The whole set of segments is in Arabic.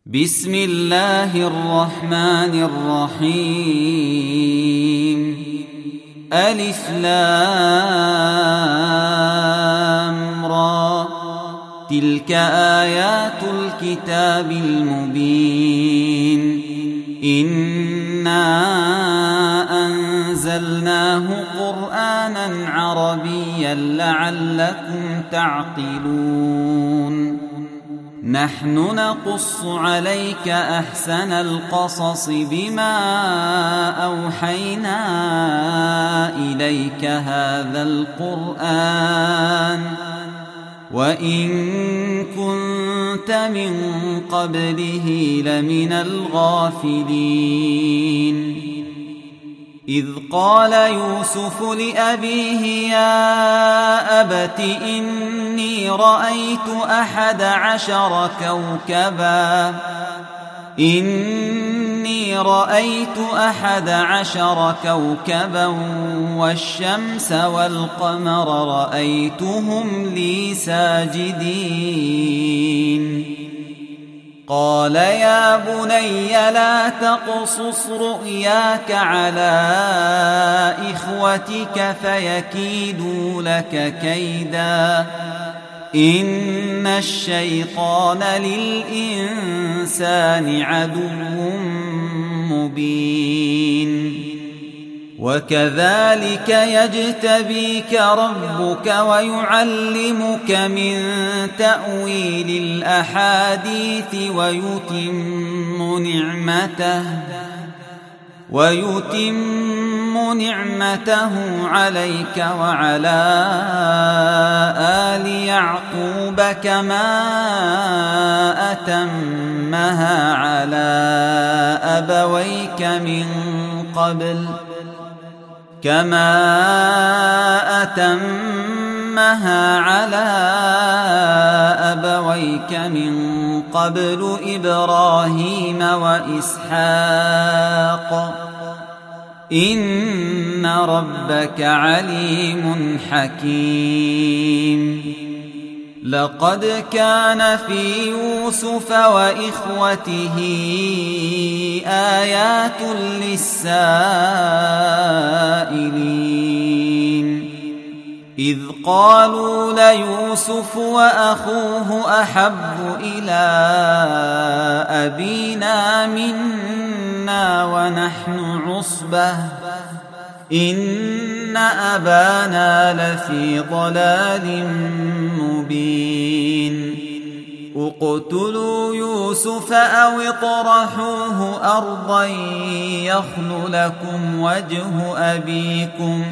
بسم الله الرحمن الرحيم. ألف لام را، تلك آيات الكتاب المبين. إنا أنزلناه قرآنا عربيا لعلكم تعقلون. نحن نقص عليك أحسن القصص بما أوحينا إليك هذا القرآن وإن كنت من قبله لمن الغافلين. إذ قال يوسف لأبيه يا أبت إني رأيت 11 كوكبا والشمس والقمر رأيتهم لي ساجدين. قال يا بني لا تقصص رؤياك على إخوتك فيكيدوا لك كيدا، إن الشيطان للإنسان عدو مبين. وكذلك يجتبيك ربك ويعلمك من تأويل الأحاديث ويتم نعمته عليك وعلى آل يعقوب كما أتمها على أبويك من قبل إبراهيم وإسحاق، إن ربك عليم حكيم. لقد كان في يوسف وإخوته آيات للسائلين، إذ قالوا ليوسف وأخوه أحب إلى أبينا منا ونحن عصبة إن أبانا لفي ضلال مبين. اقتلوا يوسف أو اطرحوه أرضا يخل لكم وجه أبيكم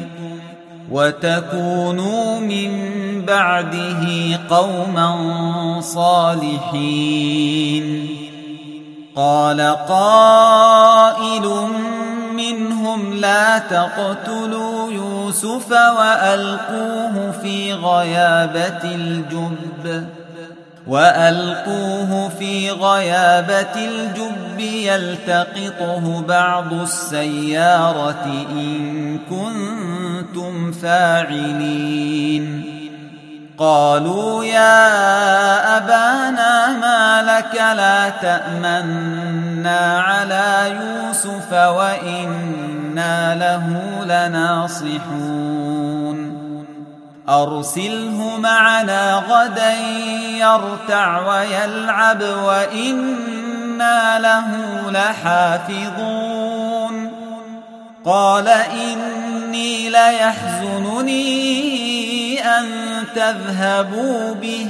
وتكونوا من بعده قوما صالحين. قال قائل منهم لا تقتلوا يوسف وألقوه في غيابة الجب يلتقطه بعض السيارة إن كنتم فاعلين. قالوا يا أبانا ما لك لا تأمنا على يوسف وإنا له لناصحون. أرسله معنا غدا يرتع ويلعب وإنا له لحافظون. قال إني ليحزنني أن تذهبوا به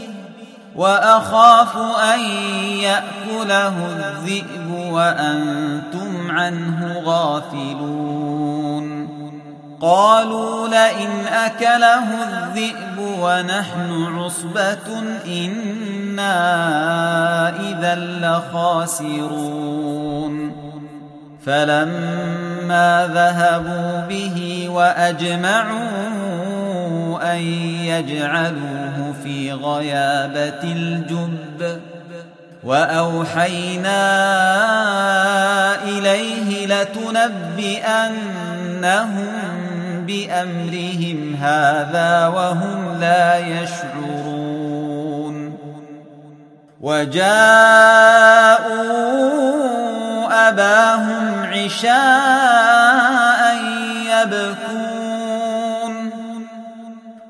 وأخاف أن يأكله الذئب وأنتم عنه غافلون. قالوا لئن أكله الذئب ونحن عصبة إنا إذا لخاسرون. فلما ذهبوا به وأجمعوا أن يجعلوه في غيابة الجب وأوحينا إليه لتنبئنهم بأمرهم هذا وهم لا يشعرون. وجاءوا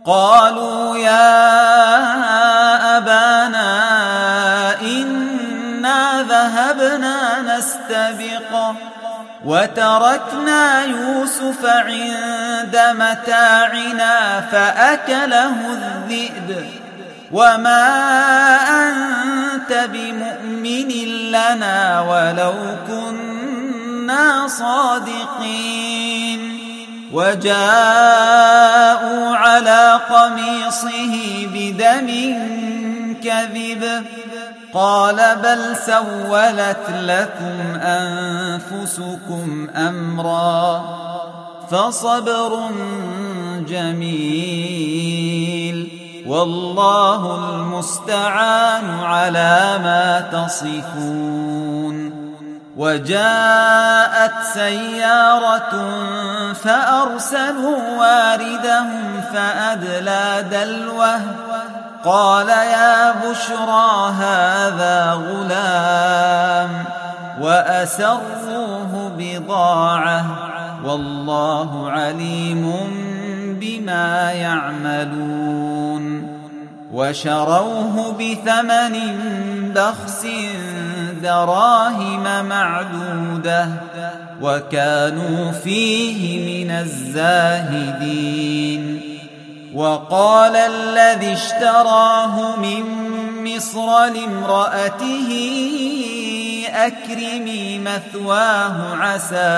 قالوا يا أبانا إنا ذهبنا نستبق وتركنا يوسف عند متاعنا فأكله الذئب وما أنت بمؤمن لنا ولو كنا صادقين وجاءوا على قميصه بدم كذب قال بل سولت لكم أنفسكم أمرا فصبر جميل والله المستعان على ما تصفون وجاءت سيارة فأرسلوا واردهم فأدلى دلوه قال يا بشرى هذا غلام وأسروه بضاعة والله عليم بما يعملون وشروه بثمن بخس دراهم معدودة وكانوا فيه من الزاهدين وقال الذي اشتراه من مصر لامرأته أكرمي مثواه عسى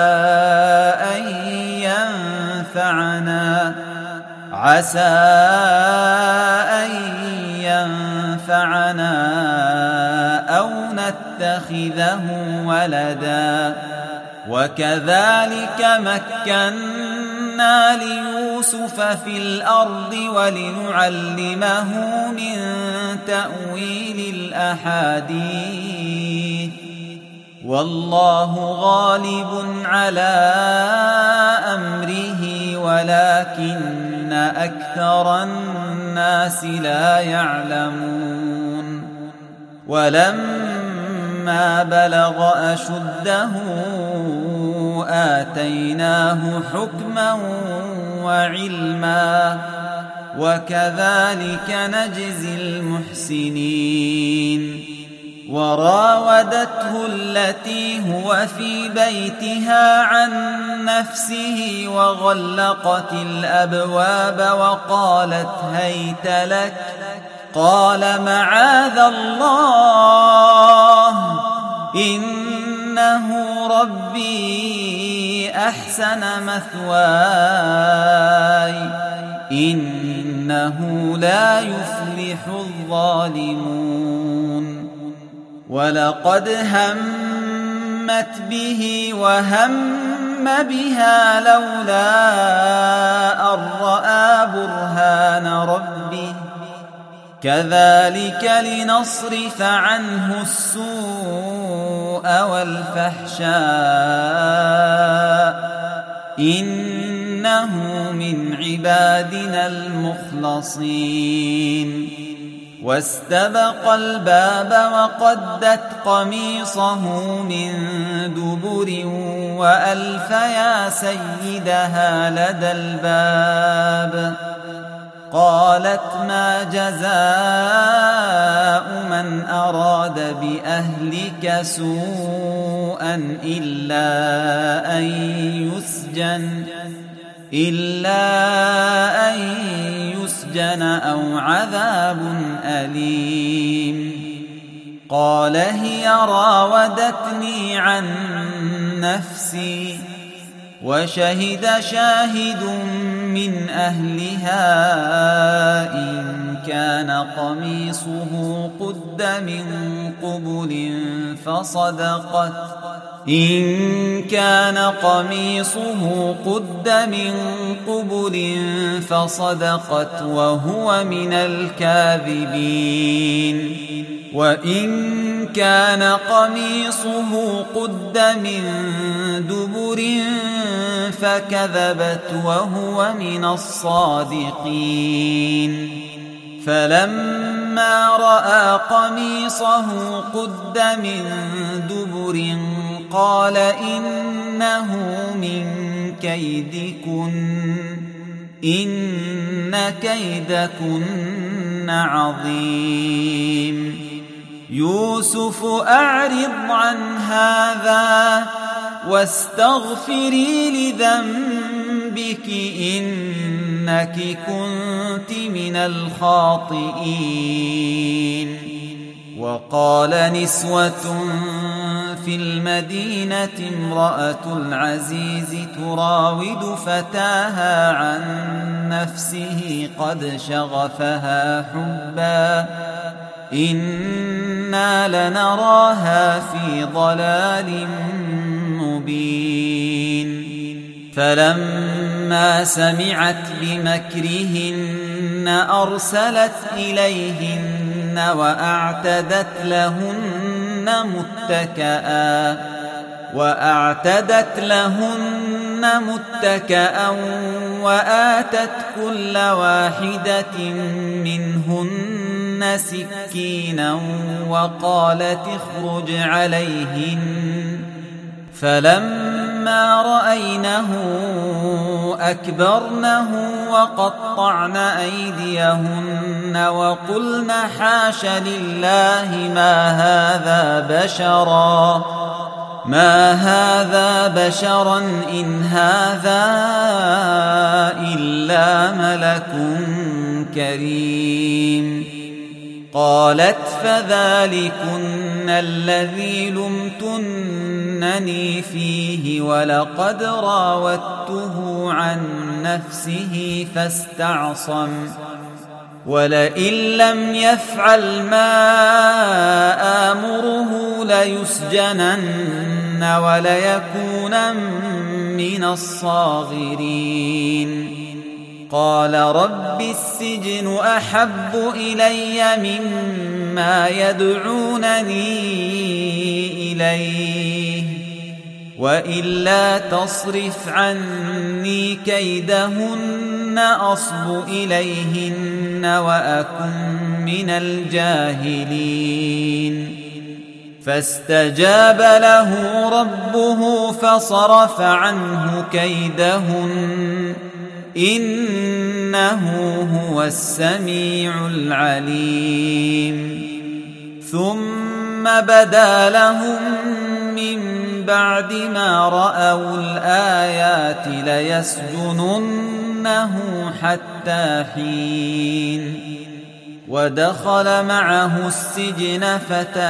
أن ينفعنا أو نتخذه ولدا وكذلك مكنا ليوسف في الأرض ولنعلمه من تأويل الأحاديث والله غالب على أمره ولكن أكثر الناس لا يعلمون ولما بلغ أشده آتيناه حكما وعلما وكذلك نجزي المحسنين وراودته التي هو في بيتها عن نفسه وغلقت الأبواب وقالت هيت لك قال معاذ الله إنه ربي أحسن مثواي إنه لا يفلح الظالمون ولقد همت به وهم بها لولا أن رأى برهان ربه كذلك لنصرف عنه السوء والفحشاء إنه من عبادنا المخلصين واستبق الباب وقدت قميصه من دبر وألف يا سيدها لدى الباب قالت ما جزاء من أراد بأهلك سوءا إلا أن يسجن أو عذاب أليم قال هي راودتني عن نفسي وشهد شاهد من أهلها إن كان قميصه قد من قبل فصدقت وهو من الكاذبين وإن كان قميصه قد من دبر فكذبت وهو من الصادقين فلما رأى قميصه قد من دبر قال إنه من كيدكن إن كيدكن عظيم يوسف أعرض عن هذا واستغفري لذنبك إنك كنت من الخاطئين وقال نسوة في المدينة امرأة العزيز تراود فتاها عن نفسه قد شغفها حبا إنا لنراها في ضلال مبين فلما سمعت بمكرهن أرسلت إليهن وأعتدت لهن متكأ وآتت كل واحدة منهن سكينا وقالت اخرج عليهن فلما رأينه أكبرنه وقطعن أيديهن وقلن حاش لله ما هذا بشرا إن هذا إلا ملك كريم قالت فذلكن الذي لمتنني فيه ولقد راودته عن نفسه فاستعصم ولئن لم يفعل ما آمره ليسجنن وليكون من الصاغرين قال رب السجن أحب إلي مما يدعونني إليه وإلا تصرف عني كيدهن أصب إليهن وأكن من الجاهلين فاستجاب له ربه فصرف عنه كيدهن إنه هو السميع العليم ثم بدا لهم من بعد ما رأوا الآيات ليسجننه حتى حين ودخل معه السجن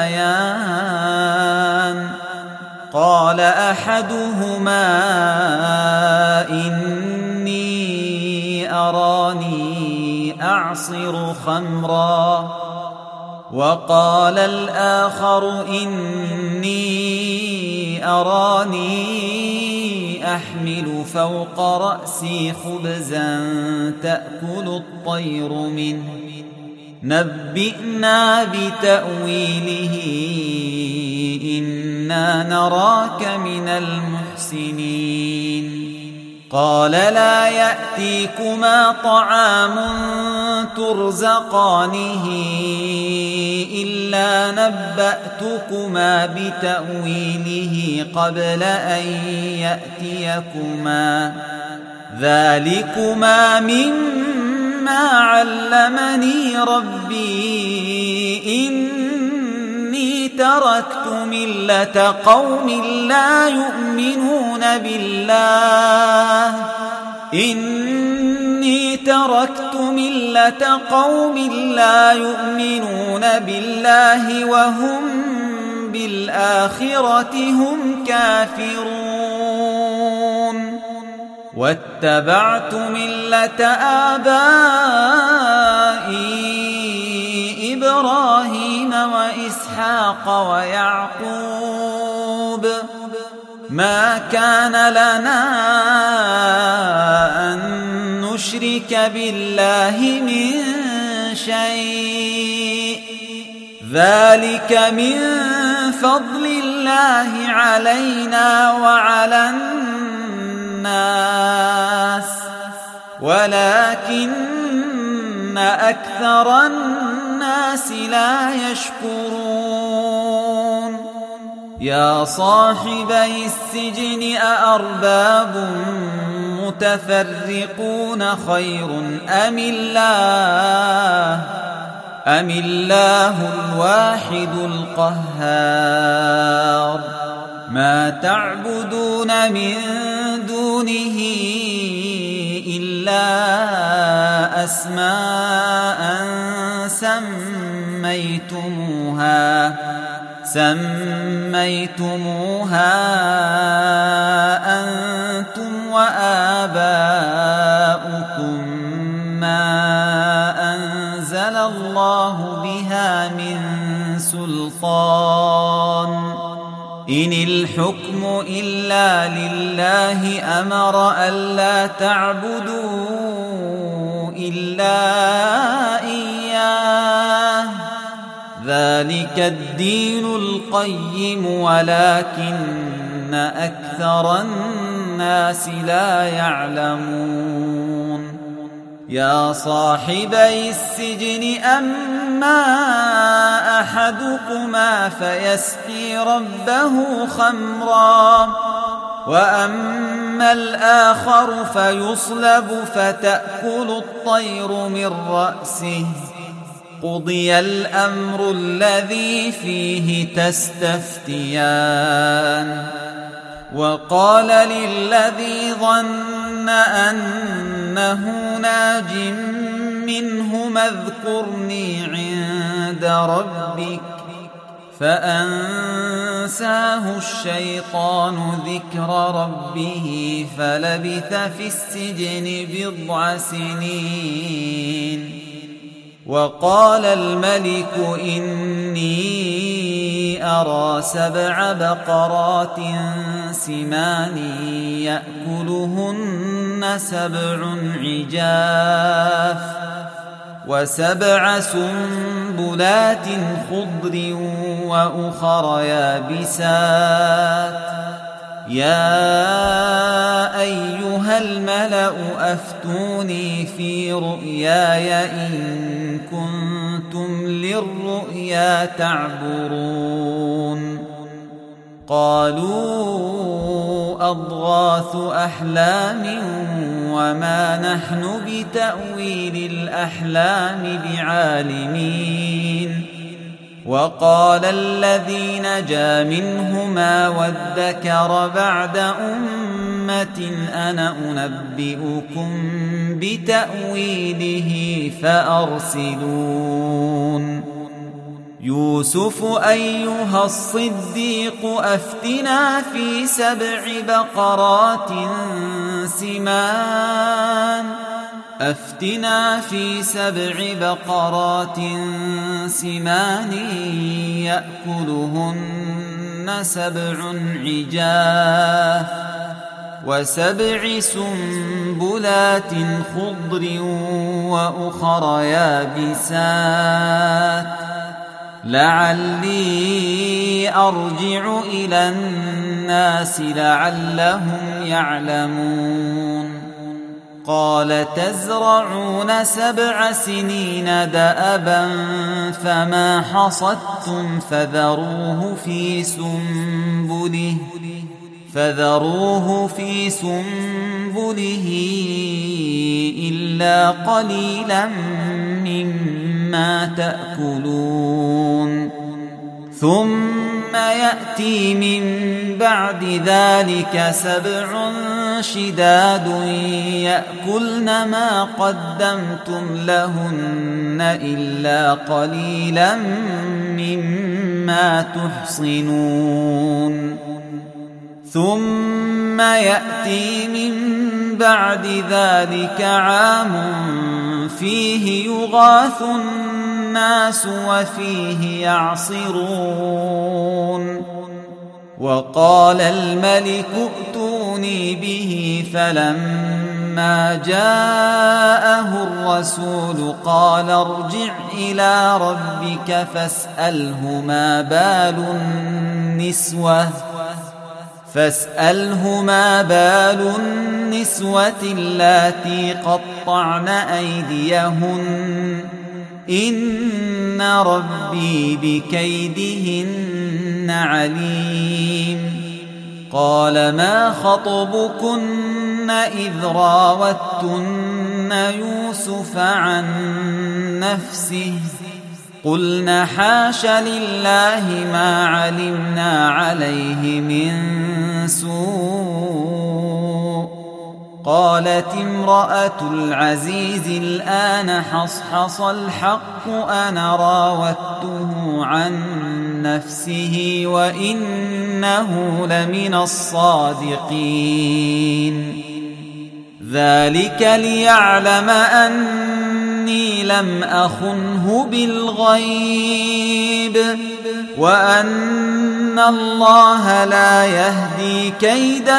فتيان قال أحدهما إني أراني أعصر خمرا وقال الآخر إني أراني أحمل فوق رأسي خبزا تأكل الطير منه نبئنا بتأويله إنا نراك من المحسنين قال لا يأتيكما طعام ترزقانه إلا نبأتكما بتأويله قبل أن يأتيكما ذلكما مما علمني ربي إني تركت ملة قوم لا يؤمنون بالله وهم بالآخرة هم كافرون واتبعت ملة آبائي إبراهيم وإسحاق ويعقوب ما كان لنا أن نشرك بالله من شيء ذلك من فضل الله علينا وعلى الناس ولكن أكثر الناس لا يشكرون يا صاحبي السجن أأرباب والمتفرقون خير أم الله الواحد القهار ما تعبدون من دونه إلا أسماء سميتموها أنتم وآباؤكم ما أنزل الله بها من سلطان إن الحكم إلا لله أمر ألا تعبدوا إلا إياه ذلك الدين القيم ولكن أكثر الناس لا يعلمون يا صاحبي السجن أما أحدكما فيسقي ربه خمرا وأما الآخر فيصلب فتأكل الطير من رأسه قضي الأمر الذي فيه تستفتيان وقال للذي ظن أنه ناج منهما اذكرني عند ربك فأنساه الشيطان ذكر ربه فلبث في السجن 9 سنين وقال الملك إني أرى 7 بقرات سمان يأكلهن 7 عجاف و7 سنبلات خضر وأخر يابسات يا أيها الملأ أفتوني في رؤياي إن كنتم للرؤيا تعبرون قالوا أضغاث أحلام وما نحن بتأويل الأحلام بعالمين وقال الذي نجا منهما وادكر بعد أمة أنا أنبئكم بتأويله فأرسلون يوسف أيها الصديق أفتنا في 7 بقرات سمان يأكلهن 7 عجاف و7 سنبلات خضر وأخر يابسات لعلي أرجع إلى الناس لعلهم يعلمون قال تزرعون 7 سنين دأبا فما حصدتم فذروه في سنبله إلا قليلا مما تأكلون ثم يأتي من بعد ذلك 7 شداد يأكلن ما قدمتم لهن إلا قليلا مما تحصنون ثم يأتي من بعد ذلك عام فيه يغاث الناس وفيه يعصرون وقال الملك ائتوني به فلما جاءه الرسول قال ارجع إلى ربك فاسأله ما بال النسوة اللاتي قطعن أيديهن إن ربي بكيدهن عليم قال ما خطبكن إذ راوتن يوسف عن نفسه قلنا حاش لله ما علمنا عليه من سوء قالت امرأة العزيز الآن حصحص الحق أنا راودته عن نفسه وإنه لمن الصادقين ذلك ليعلم أني لم أخنه بالغيب وأن الله لا يهدي كيد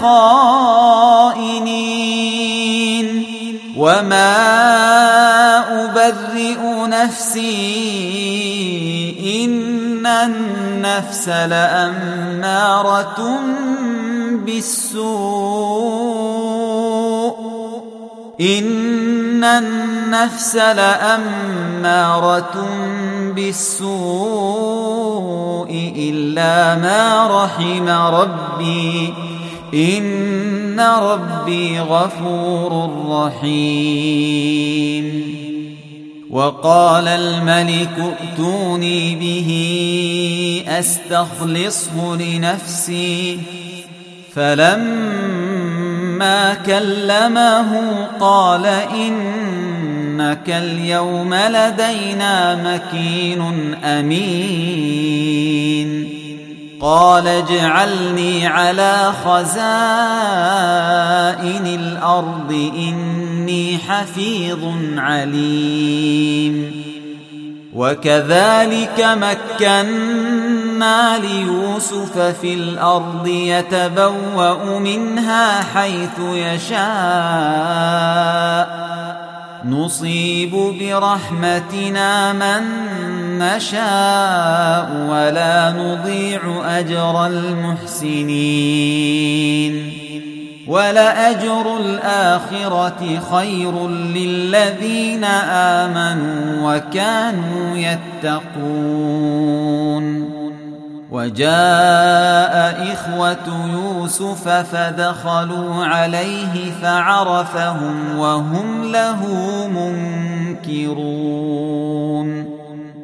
الخائنين وما أبرئ نفسي إن النفس لأمارة بالسوء إلا ما رحم ربي إن ربي غفور رحيم وقال الملك ائتوني به أستخلصه لنفسي فلما كلمه قال إنك اليوم لدينا مكين أمين قال اجعلني على خزائن الأرض إني حفيظ عليم وكذلك مكنا ليوسف في الأرض يتبوأ منها حيث يشاء نصيب برحمتنا من نشاء ولا نضيع أجر المحسنين ولأجر الآخرة خير للذين آمنوا وكانوا يتقون وجاء إخوة يوسف فدخلوا عليه فعرفهم وهم له منكرون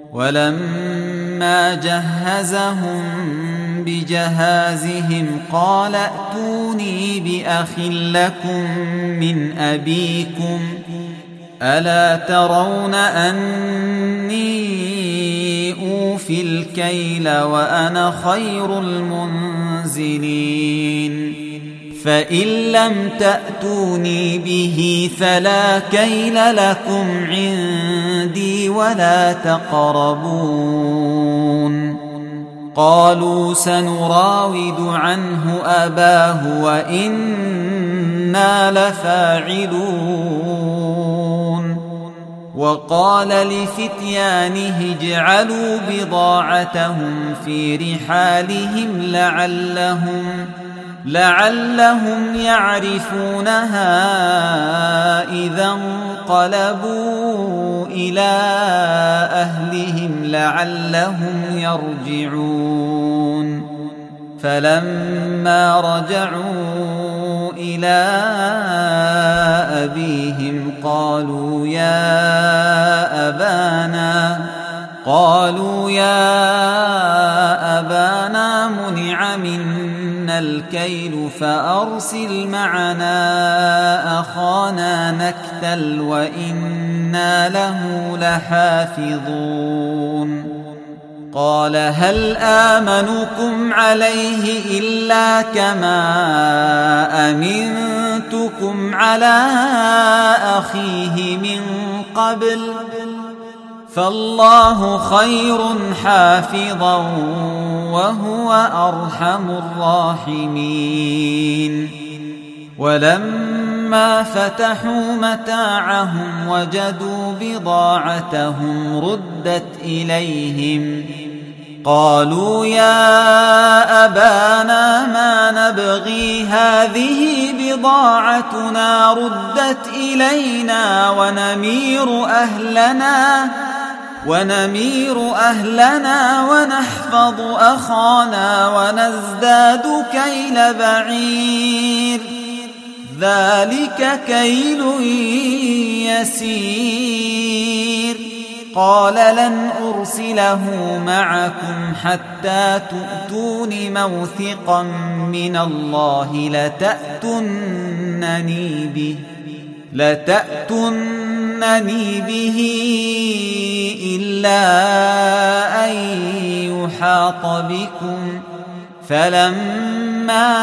ولما جهزهم بجهازهم قال ائتوني بأخ لكم من أبيكم ألا ترون أني أوفي الكيل وأنا خير المنزلين فإن لم تأتوني به فلا كيل لكم عندي ولا تقربون قالوا سنراود عنه أباه وإنا لفاعلون وقال لفتيانه اجعلوا بضاعتهم في رحالهم لعلهم يعرفونها إذا انقلبوا إلى أهلهم لعلهم يرجعون فلما رجعوا إلى أبيهم قالوا يا أبانا منع منا الكيل فأرسل معنا أخانا نكتل وإنا له لحافظون قال هل آمنكم عليه إلا كما أمنتكم على أخيه من قبل فالله خير حافظا وهو أرحم الراحمين ولما فتحوا متاعهم وجدوا بضاعتهم ردت إليهم قالوا يا أبانا ما نبغي هذه بضاعتنا ردت إلينا ونمير أهلنا ونمير أهلنا ونحفظ أخانا ونزداد كيل بعير ذلك كيل يسير قال لن أرسله معكم حتى تؤتون موثقا من الله لتأتونني به إلا أن يحاط بكم فلما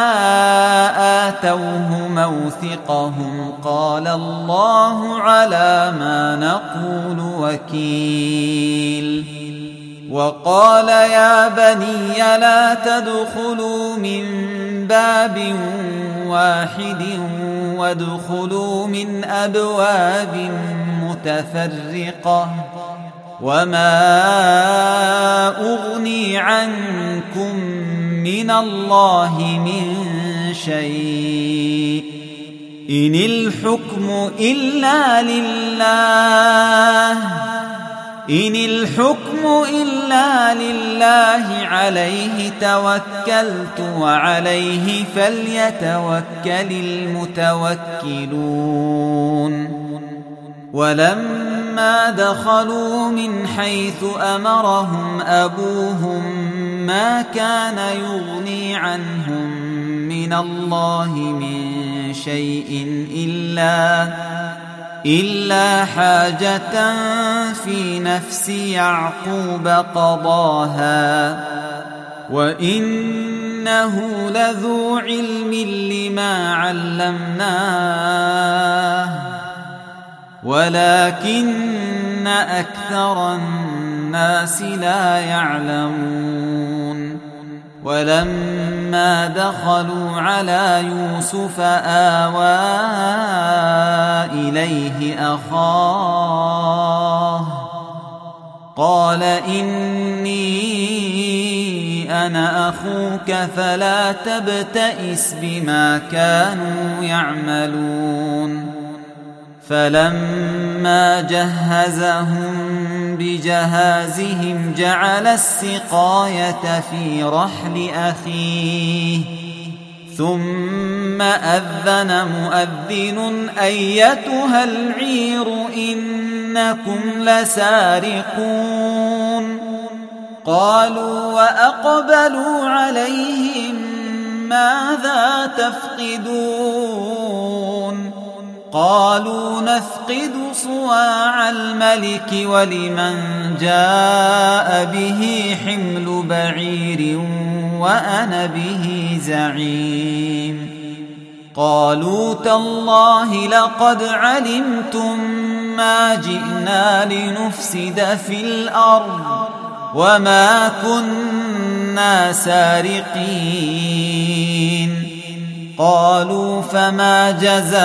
آتوه موثقهم قال الله على ما نقول وكيل وقال يا بني لا تدخلوا من باب واحد وادخلوا من أبواب متفرقة وما أغني عنكم من الله من شيء إن الحكم إلا لله عليه توكلت وعليه فليتوكل المتوكلون ولما دخلوا من حيث أمرهم أبوهم ما كان يغني عنهم من الله من شيء إلا حاجة في نفس يعقوب قضاها وإنه لذو علم لما علمناه ولكن أكثر الناس لا يعلمون ولما دخلوا على يوسف آوى إليه أخاه قال إني أنا أخوك فلا تبتئس بما كانوا يعملون فلما جهزهم بجهازهم جعل السقاية في رحل أخيه ثم أذن مؤذن أيتها العير إنكم لسارقون قالوا وأقبلوا عليهم ماذا تفقدون قالوا نفقد صواع الملك ولمن جاء به حمل بعير وأنا به زعيم قالوا تالله لقد علمتم ما جئنا لنفسد في الأرض وما كنا سارقين قالوا فما جزاؤه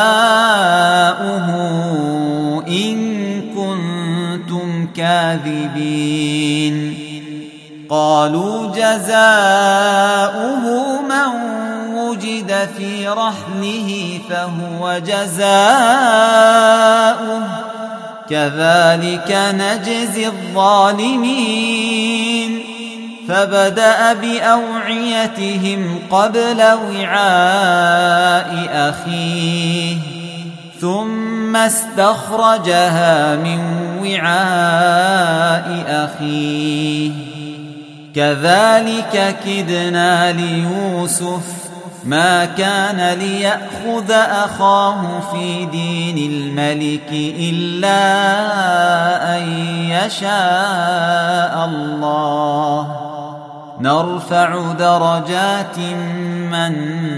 إن كنتم كاذبين قالوا جزاؤه من وجد في رحله فهو جزاؤه كذلك نجزي الظالمين فبدأ بأوعيتهم قبل وعاء أخيه ثم استخرجها من وعاء أخيه كذلك كدنا ليوسف ما كان ليأخذ أخاه في دين الملك إلا أن يشاء الله نرفع درجات من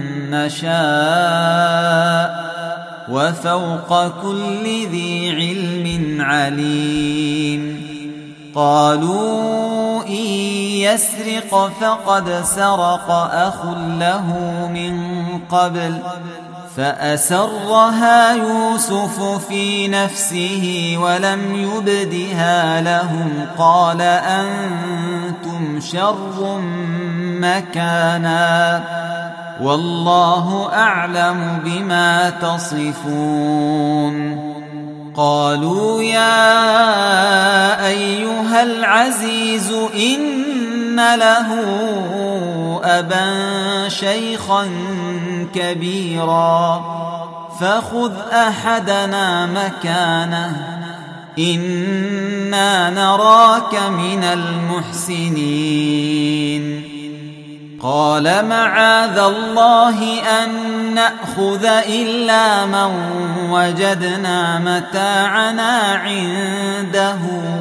نشاء وفوق كل ذي علم عليم قالوا إن يسرق فقد سرق أخ له من قبل فأسرها يوسف في نفسه ولم يبدها لهم قال أنتم شر مكانا والله أعلم بما تصفون قالوا يا أيها العزيز إن له أبا شيخا كبيرا فخذ أحدنا مكانه إنا نراك من المحسنين قال معاذ الله أن نأخذ إلا من وجدنا متاعنا عنده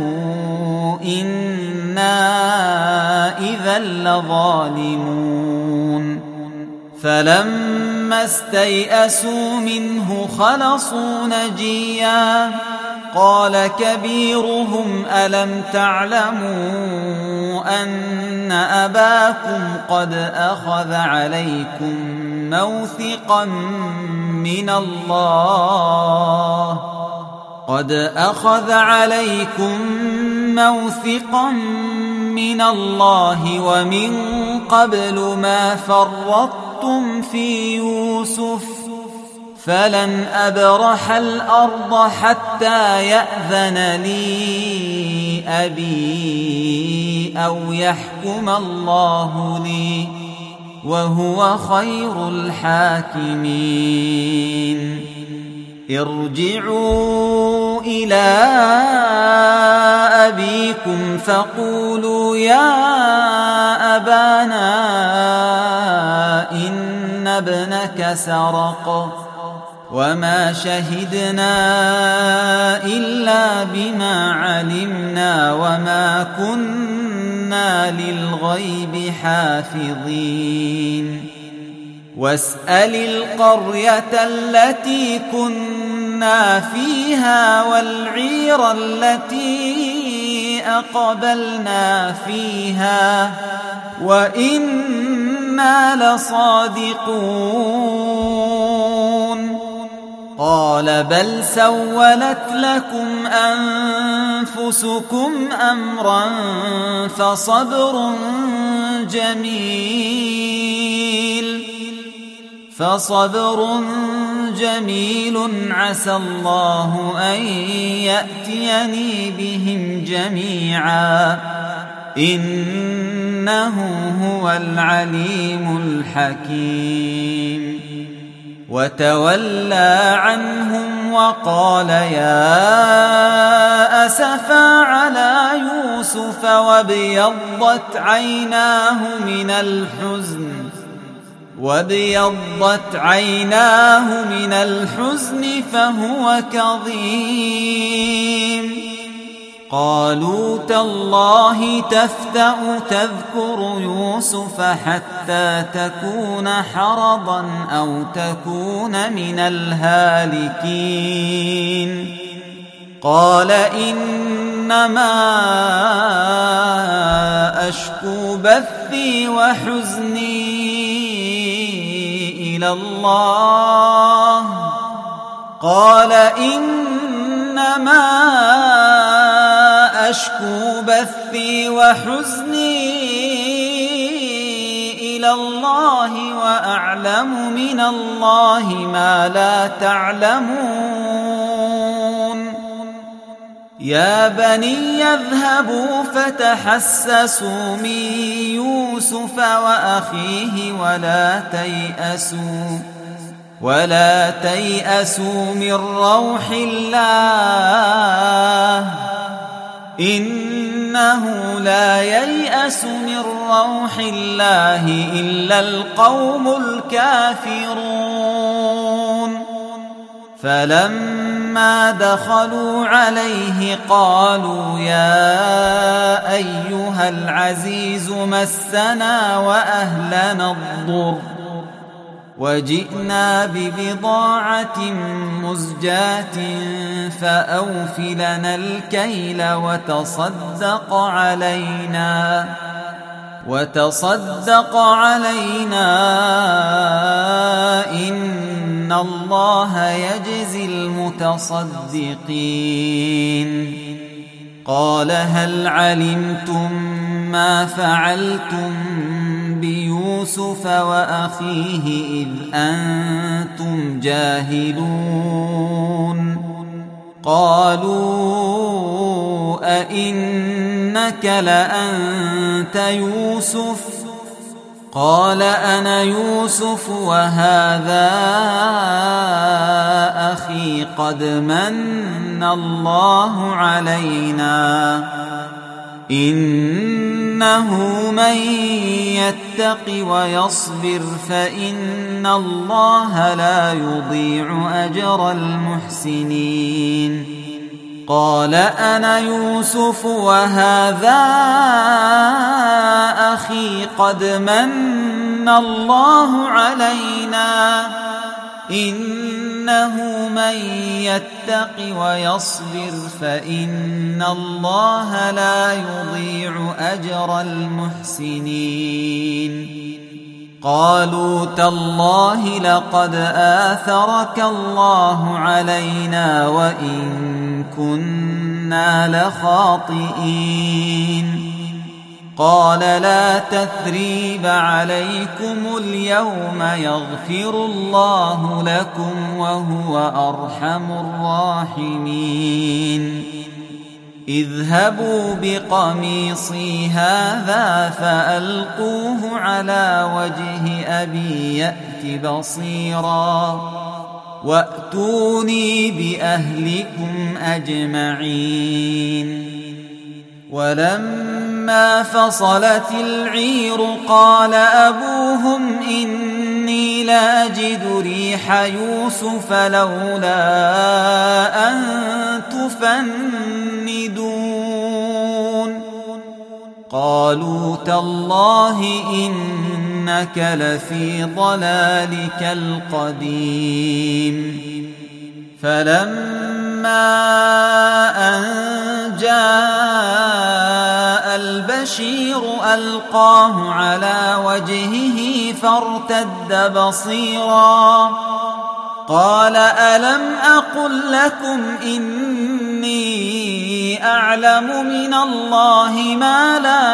إنا إذا لظالمون فلما استيئسوا منه خلصوا نجيا قال كبيرهم ألم تعلموا أن أباكم قد أخذ عليكم موثقا من الله ومن قبل ما فرطتم في يوسف فلن أبرح الأرض حتى يأذن لي أبي أو يحكم الله لي وهو خير الحاكمين ارجعوا إلى أبيكم فقولوا يا أبانا إن ابنك سرق وما شهدنا إلا بما علمنا وما كنا للغيب حافظين واسأل القرية التي كنا فيها والعير التي أقبلنا فيها وإنا لصادقون قال بل سولت لكم أنفسكم أمرا فصبر جميل عسى الله أن يأتيني بهم جميعا إنه هو العليم الحكيم وتولى عنهم وقال يا أسفا على يوسف وابيضت عيناه من الحزن فهو كظيم قالوا تالله تفتأ تذكر يوسف حتى تكون حرضا أو تكون من الهالكين قال إنما أشكو بثي وحزني إلى الله وأعلم من الله ما لا تعلمون يا بني اذهبوا فتحسسوا من يوسف وأخيه ولا تيأسوا من روح الله إنه لا ييأس من روح الله إلا القوم الكافرون فلما دخلوا عليه قالوا يا أيها العزيز مسنا وأهلنا الضر وجئنا ببضاعة مزجاة فأوف لنا الكيل وتصدق علينا إن الله يجزي المتصدقين قال هل علمتم ما فعلتم بيوسف وأخيه إذ أنتم جاهلون قالوا أئنك لأنت يوسف؟ قال أنا يوسف وهذا أخي قد من الله علينا إنه من يتق ويصبر فإن الله لا يضيع أجر المحسنين. قال أنا يوسف وهذا أخي قد من الله علينا إنه من يتق ويصبر فإن الله لا يضيع أجر المحسنين. قالوا تالله لقد آثرك الله علينا وإن كنا لخاطئين. قال لا تثريب عليكم اليوم يغفر الله لكم وهو أرحم الراحمين. اذهبوا بقميصي هذا فألقوه على وجه أبي يأت بصيرا وأتوني بأهلكم أجمعين. ولما فصلت العير قال أبوهم إني لأجد ريح يوسف لولا أن تفندون. قالوا تالله إنك لفي ضلالك القديم. فلما أن جاء البشير ألقاه على وجهه فارتد بصيرا قال ألم أقل لكم إني أعلم من الله ما لا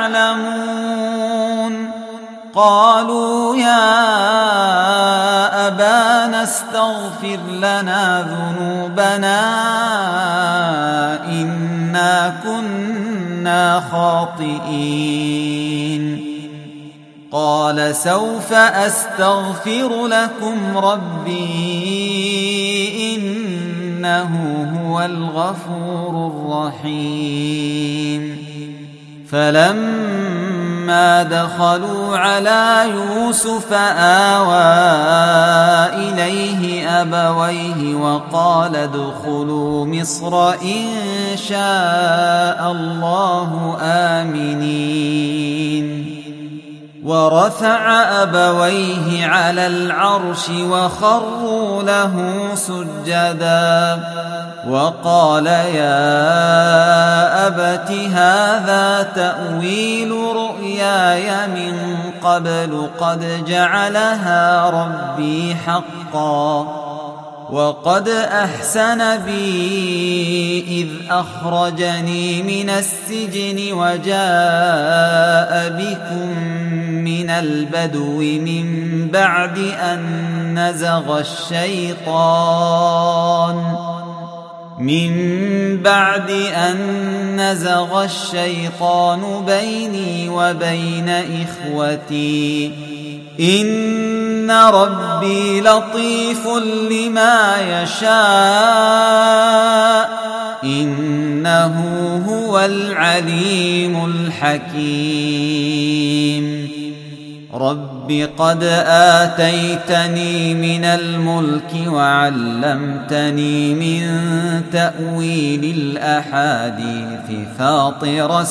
تعلمون. قالوا يا أبانا استغفر لنا ذنوبنا إنا كنا خاطئين. قال سوف أستغفر لكم ربي إنه هو الغفور الرحيم. فلما دخلوا على يوسف آوى إليه أبويه وقال ادخلوا مصر إن شاء الله آمنين. ورفع أبويه على العرش وخروا له سجدا وقال يا أبت هذا تأويل رؤياي من قبل قد جعلها ربي حقا وقد أحسن بي إذ أخرجني من السجن وجاء بكم من البدو من بعد أن نزغ الشيطان بيني وبين إخوتي إن ربي لطيف لما يشاء إنه هو العليم الحكيم. رب قد آتيتني من الملك وعلمتني من تأويل الأحاديث فاطر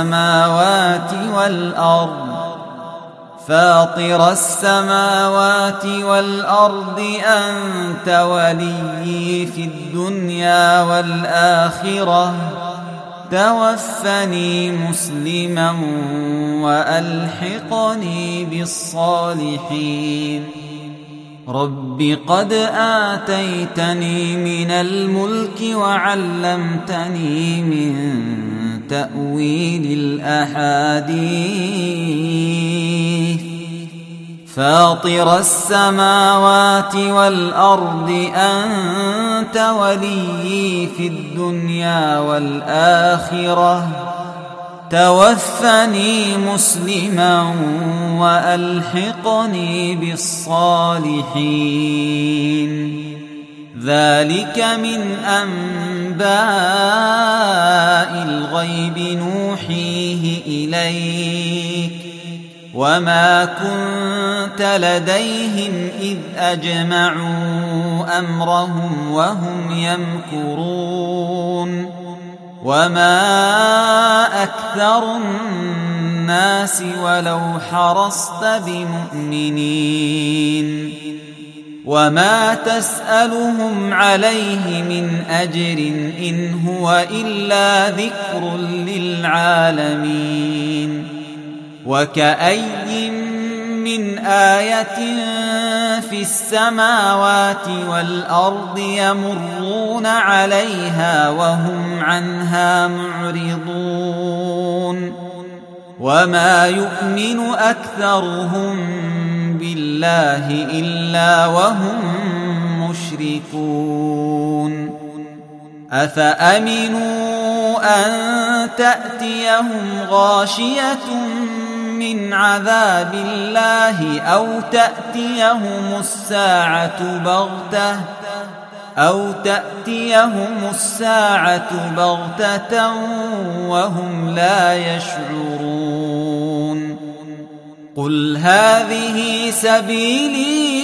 السماوات والأرض أنت ولي في الدنيا والآخرة توفني مسلما وألحقني بالصالحين. رب قد آتيتني من الملك وعلمتني من تأويل الأحاديث فاطر السماوات والأرض أنت وليي في الدنيا والآخرة توفني مسلما وألحقني بالصالحين ذلك من أنباء الغيب نوحيه إليك وما كنت لديهم إذ أجمعوا أمرهم وهم يمكرون وما أكثر الناس ولو حرصت بمؤمنين وما تسألهم عليه من أجر إن هو إلا ذكر للعالمين وكأي من آية في السماوات والأرض يمرون عليها وهم عنها معرضون وما يؤمن أكثرهم بالله إلا وهم مشركون أفأمنوا أن تأتيهم غاشية من عذاب الله أو تأتيهم الساعة بغتة وهم لا يشعرون قل هذه سبيلي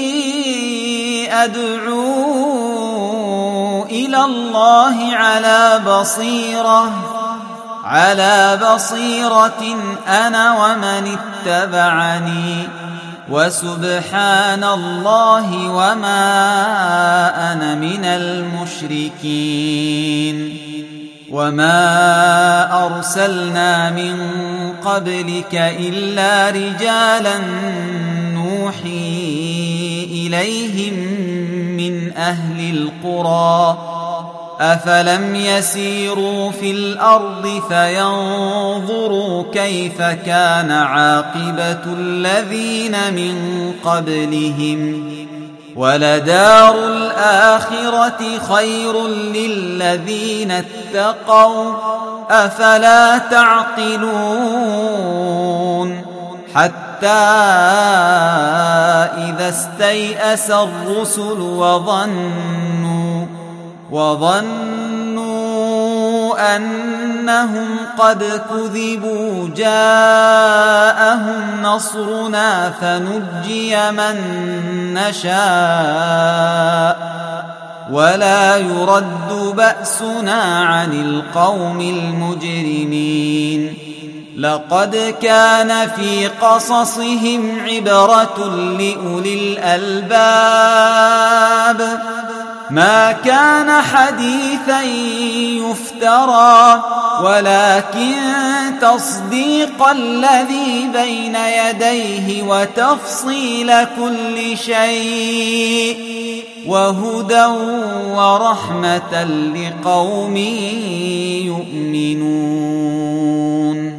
أدعو إلى الله على بصيرة أنا ومن اتبعني وسبحان الله وما أنا من المشركين وما أرسلنا من قبلك إلا رجالا نوحي إليهم من أهل القرى أفلم يسيروا في الأرض فينظروا كيف كان عاقبة الذين من قبلهم ولدار الآخرة خير للذين اتقوا أفلا تعقلون حتى إذا استيأس الرسل وظنوا أنهم قد كذبوا جاءهم نصرنا فنجي من نشاء ولا يرد بأسنا عن القوم المجرمين لقد كان في قصصهم عبرة لأولي الألباب ما كان حديثا يفترى ولكن تصديق الذي بين يديه وتفصيل كل شيء وهدى ورحمة لقوم يؤمنون